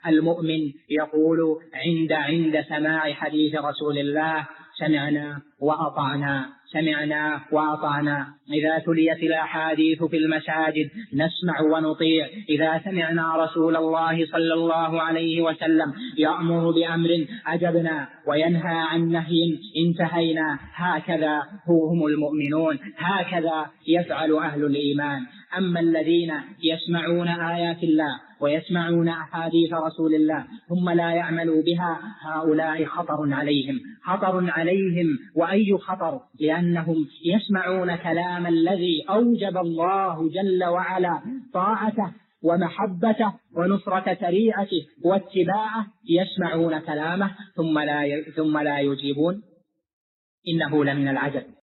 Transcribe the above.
المؤمن يقول عند سماع حديث رسول الله: سمعنا وأطعنا، سمعنا وأطعنا. إذا تليت الأحاديث في المساجد نسمع ونطيع. إذا سمعنا رسول الله صلى الله عليه وسلم يأمر بأمر أجبنا، وينهى عن نهي انتهينا. هكذا هم المؤمنون، هكذا يفعل أهل الإيمان. أما الذين يسمعون آيات الله ويسمعون أحاديث رسول الله ثم لا يعملوا بها، هؤلاء خطر عليهم، خطر عليهم. وأي خطر؟ لأنهم يسمعون كلام الذي أوجب الله جل وعلا طاعته ومحبته ونصرة شريعته واتباعه، يسمعون كلامه ثم لا يجيبون. إنه لمن العجب.